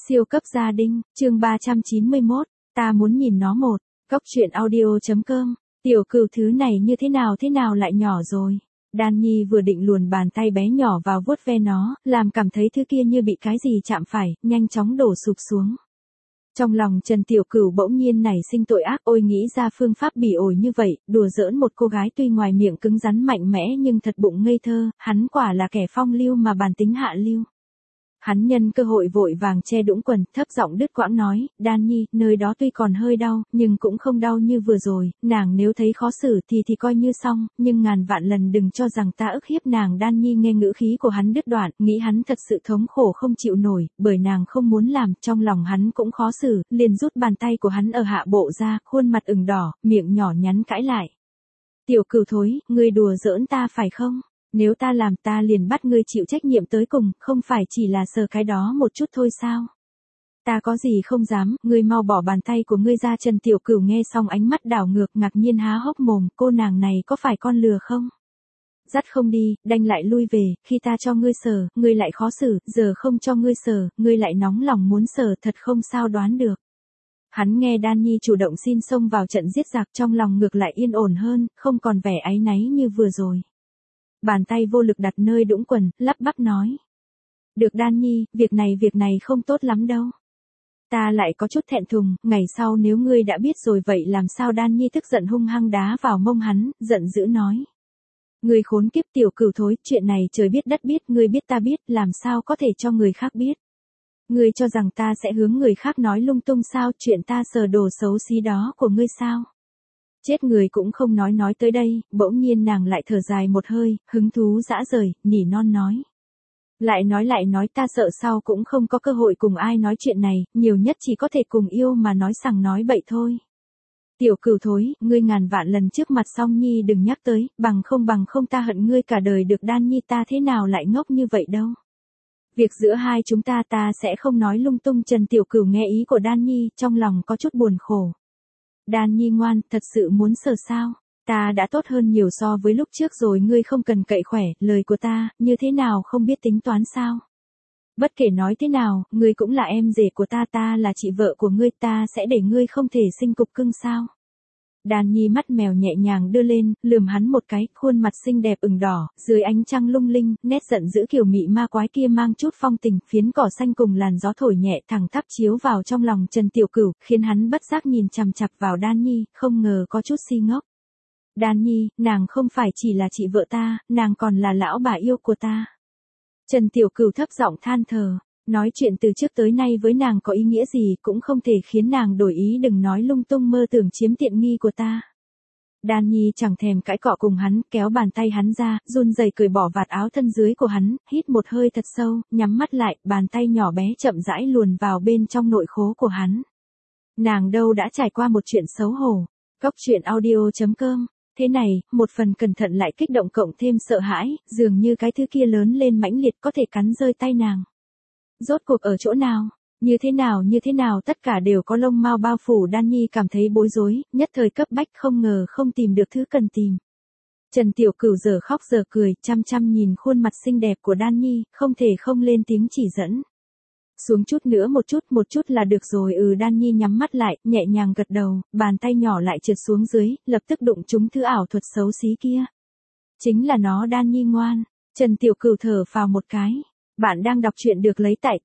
Siêu cấp gia đình, chương 391, ta muốn nhìn nó một, Cốc truyện audio.com, tiểu cừu thứ này như thế nào lại nhỏ rồi. Đan Nhi vừa định luồn bàn tay bé nhỏ vào vuốt ve nó, làm cảm thấy thứ kia như bị cái gì chạm phải, nhanh chóng đổ sụp xuống. Trong lòng Trần Tiểu Cửu bỗng nhiên nảy sinh tội ác, ôi nghĩ ra phương pháp bỉ ổi như vậy, đùa giỡn một cô gái tuy ngoài miệng cứng rắn mạnh mẽ nhưng thật bụng ngây thơ, hắn quả là kẻ phong lưu mà bản tính hạ lưu. Hắn nhân cơ hội vội vàng che đũng quần, thấp giọng đứt quãng nói, Đan Nhi, nơi đó tuy còn hơi đau, nhưng cũng không đau như vừa rồi, nàng nếu thấy khó xử thì coi như xong, nhưng ngàn vạn lần đừng cho rằng ta ức hiếp nàng. Đan Nhi nghe ngữ khí của hắn đứt đoạn, nghĩ hắn thật sự thống khổ không chịu nổi, bởi nàng không muốn làm, trong lòng hắn cũng khó xử, liền rút bàn tay của hắn ở hạ bộ ra, khuôn mặt ửng đỏ, miệng nhỏ nhắn cãi lại. Tiểu Cửu thối, ngươi đùa giỡn ta phải không? Nếu ta làm ta liền bắt ngươi chịu trách nhiệm tới cùng, không phải chỉ là sờ cái đó một chút thôi sao? Ta có gì không dám, ngươi mau bỏ bàn tay của ngươi ra. Trần Tiểu Cửu nghe xong ánh mắt đảo ngược, ngạc nhiên há hốc mồm, cô nàng này có phải con lừa không? Dắt không đi, đành lại lui về, khi ta cho ngươi sờ, ngươi lại khó xử, giờ không cho ngươi sờ, ngươi lại nóng lòng muốn sờ, thật không sao đoán được. Hắn nghe Đan Nhi chủ động xin xông vào trận giết giặc, trong lòng ngược lại yên ổn hơn, không còn vẻ áy náy như vừa rồi. Bàn tay vô lực đặt nơi đũng quần, lắp bắp nói. Được Đan Nhi, việc này không tốt lắm đâu. Ta lại có chút thẹn thùng, ngày sau nếu ngươi đã biết rồi vậy làm sao? Đan Nhi tức giận hung hăng đá vào mông hắn, giận dữ nói. Ngươi khốn kiếp Tiểu Cửu thối, chuyện này trời biết đất biết, ngươi biết ta biết, làm sao có thể cho người khác biết. Ngươi cho rằng ta sẽ hướng người khác nói lung tung sao? Chuyện ta sờ đồ xấu xí đó của ngươi sao? Chết người cũng không nói tới đây, bỗng nhiên nàng lại thở dài một hơi, hứng thú dã rời, nỉ non nói. Lại nói ta sợ sau cũng không có cơ hội cùng ai nói chuyện này, nhiều nhất chỉ có thể cùng yêu mà nói sằng nói bậy thôi. Tiểu Cửu thối, ngươi ngàn vạn lần trước mặt Song Nhi đừng nhắc tới, bằng không ta hận ngươi cả đời được. Đan Nhi ta thế nào lại ngốc như vậy đâu. Việc giữa hai chúng ta sẽ không nói lung tung. Trần Tiểu Cửu nghe ý của Đan Nhi, trong lòng có chút buồn khổ. Đan Nhi ngoan, thật sự muốn sờ sao? Ta đã tốt hơn nhiều so với lúc trước rồi, ngươi không cần cậy khỏe, lời của ta, như thế nào không biết tính toán sao? Bất kể nói thế nào, ngươi cũng là em rể của ta là chị vợ của ngươi, ta sẽ để ngươi không thể sinh cục cưng sao? Đan Nhi mắt mèo nhẹ nhàng đưa lên, lườm hắn một cái, khuôn mặt xinh đẹp ửng đỏ, dưới ánh trăng lung linh, nét giận dữ kiểu mị ma quái kia mang chút phong tình, phiến cỏ xanh cùng làn gió thổi nhẹ thẳng tắp chiếu vào trong lòng Trần Tiểu Cửu, khiến hắn bất giác nhìn chằm chằm vào Đan Nhi, không ngờ có chút si ngốc. Đan Nhi, nàng không phải chỉ là chị vợ ta, nàng còn là lão bà yêu của ta. Trần Tiểu Cửu thấp giọng than thở. Nói chuyện từ trước tới nay với nàng có ý nghĩa gì cũng không thể khiến nàng đổi ý, đừng nói lung tung mơ tưởng chiếm tiện nghi của ta. Đan Nhi chẳng thèm cãi cọ cùng hắn, kéo bàn tay hắn ra, run rẩy cởi bỏ vạt áo thân dưới của hắn, hít một hơi thật sâu, nhắm mắt lại, bàn tay nhỏ bé chậm rãi luồn vào bên trong nội khố của hắn. Nàng đâu đã trải qua một chuyện xấu hổ. Cốc truyện audio.com. Thế này, một phần cẩn thận lại kích động cộng thêm sợ hãi, dường như cái thứ kia lớn lên mãnh liệt có thể cắn rơi tay nàng. Rốt cuộc ở chỗ nào? Như thế nào tất cả đều có lông mao bao phủ. Đan Nhi cảm thấy bối rối, nhất thời cấp bách, không ngờ không tìm được thứ cần tìm. Trần Tiểu Cửu giờ khóc giờ cười, chăm nhìn khuôn mặt xinh đẹp của Đan Nhi, không thể không lên tiếng chỉ dẫn. Xuống chút nữa một chút là được rồi. Đan Nhi nhắm mắt lại, nhẹ nhàng gật đầu, bàn tay nhỏ lại trượt xuống dưới, lập tức đụng trúng thứ ảo thuật xấu xí kia. Chính là nó. Đan Nhi ngoan. Trần Tiểu Cửu thở phào một cái. Bạn đang đọc truyện được lấy tại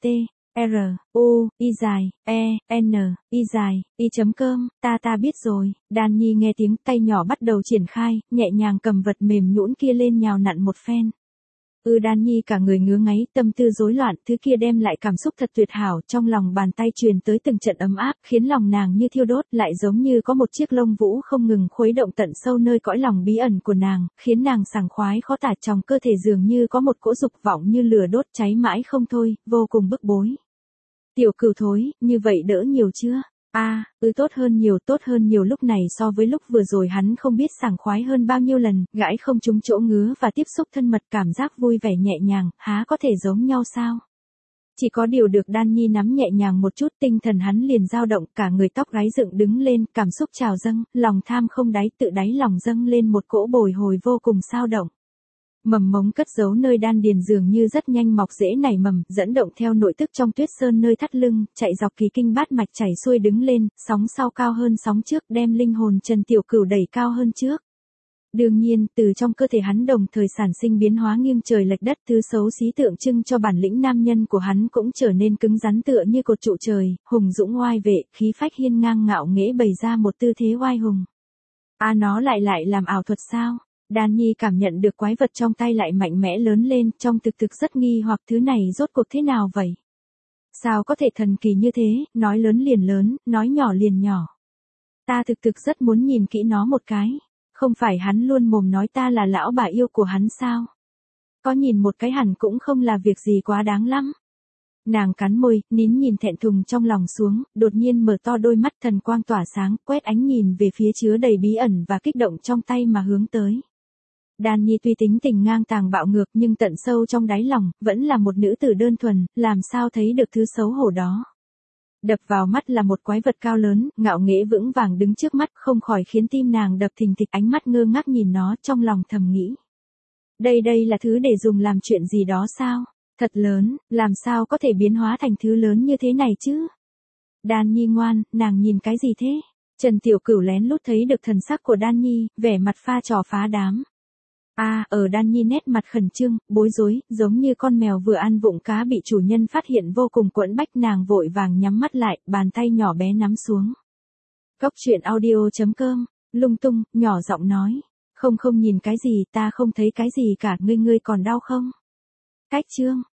truy.com. Ta biết rồi. Đan Nhi nghe tiếng, tay nhỏ bắt đầu triển khai, nhẹ nhàng cầm vật mềm nhũn kia lên nhào nặn một phen. Đan Nhi cả người ngứa ngáy, tâm tư rối loạn, thứ kia đem lại cảm xúc thật tuyệt hảo, trong lòng bàn tay truyền tới từng trận ấm áp, khiến lòng nàng như thiêu đốt, lại giống như có một chiếc lông vũ không ngừng khuấy động tận sâu nơi cõi lòng bí ẩn của nàng, khiến nàng sảng khoái khó tả, trong cơ thể dường như có một cỗ dục vọng như lửa đốt cháy mãi không thôi, vô cùng bức bối. Tiểu Cửu thối, như vậy đỡ nhiều chưa? Tốt hơn nhiều. Lúc này so với lúc vừa rồi hắn không biết sảng khoái hơn bao nhiêu lần, gãi không trúng chỗ ngứa và tiếp xúc thân mật, cảm giác vui vẻ nhẹ nhàng, há có thể giống nhau sao? Chỉ có điều được Đan Nhi nắm nhẹ nhàng một chút, tinh thần hắn liền dao động, cả người tóc gáy dựng đứng lên, cảm xúc trào dâng, lòng tham không đáy, tự đáy lòng dâng lên một cỗ bồi hồi vô cùng sao động. Mầm mống cất giấu nơi đan điền dường như rất nhanh mọc rễ nảy mầm, dẫn động theo nội tức trong tuyết sơn nơi thắt lưng, chạy dọc kỳ kinh bát mạch chảy xuôi đứng lên, sóng sau cao hơn sóng trước, đem linh hồn Trần Tiểu Cửu đẩy cao hơn trước. Đương nhiên, từ trong cơ thể hắn đồng thời sản sinh biến hóa nghiêng trời lệch đất, thứ xấu xí tượng trưng cho bản lĩnh nam nhân của hắn cũng trở nên cứng rắn tựa như cột trụ trời, hùng dũng oai vệ, khí phách hiên ngang ngạo nghễ bày ra một tư thế oai hùng. Nó lại làm ảo thuật sao? Đan Nhi cảm nhận được quái vật trong tay lại mạnh mẽ lớn lên, trong thực rất nghi hoặc thứ này rốt cuộc thế nào vậy? Sao có thể thần kỳ như thế, nói lớn liền lớn, nói nhỏ liền nhỏ. Ta thực rất muốn nhìn kỹ nó một cái. Không phải hắn luôn mồm nói ta là lão bà yêu của hắn sao? Có nhìn một cái hẳn cũng không là việc gì quá đáng lắm. Nàng cắn môi, nín nhìn thẹn thùng trong lòng xuống, đột nhiên mở to đôi mắt thần quang tỏa sáng, quét ánh nhìn về phía chứa đầy bí ẩn và kích động trong tay mà hướng tới. Đan Nhi tuy tính tình ngang tàng bạo ngược nhưng tận sâu trong đáy lòng, vẫn là một nữ tử đơn thuần, làm sao thấy được thứ xấu hổ đó. Đập vào mắt là một quái vật cao lớn, ngạo nghễ vững vàng đứng trước mắt, không khỏi khiến tim nàng đập thình thịch, ánh mắt ngơ ngác nhìn nó, trong lòng thầm nghĩ. Đây là thứ để dùng làm chuyện gì đó sao? Thật lớn, làm sao có thể biến hóa thành thứ lớn như thế này chứ? Đan Nhi ngoan, nàng nhìn cái gì thế? Trần Tiểu Cửu lén lút thấy được thần sắc của Đan Nhi, vẻ mặt pha trò phá đám. Ở Đan Nhi nét mặt khẩn trương, bối rối, giống như con mèo vừa ăn vụng cá bị chủ nhân phát hiện vô cùng quẫn bách, nàng vội vàng nhắm mắt lại, bàn tay nhỏ bé nắm xuống. Cốc truyện audio.com, lung tung, nhỏ giọng nói. Không nhìn cái gì, ta không thấy cái gì cả, ngươi còn đau không? Cách chương.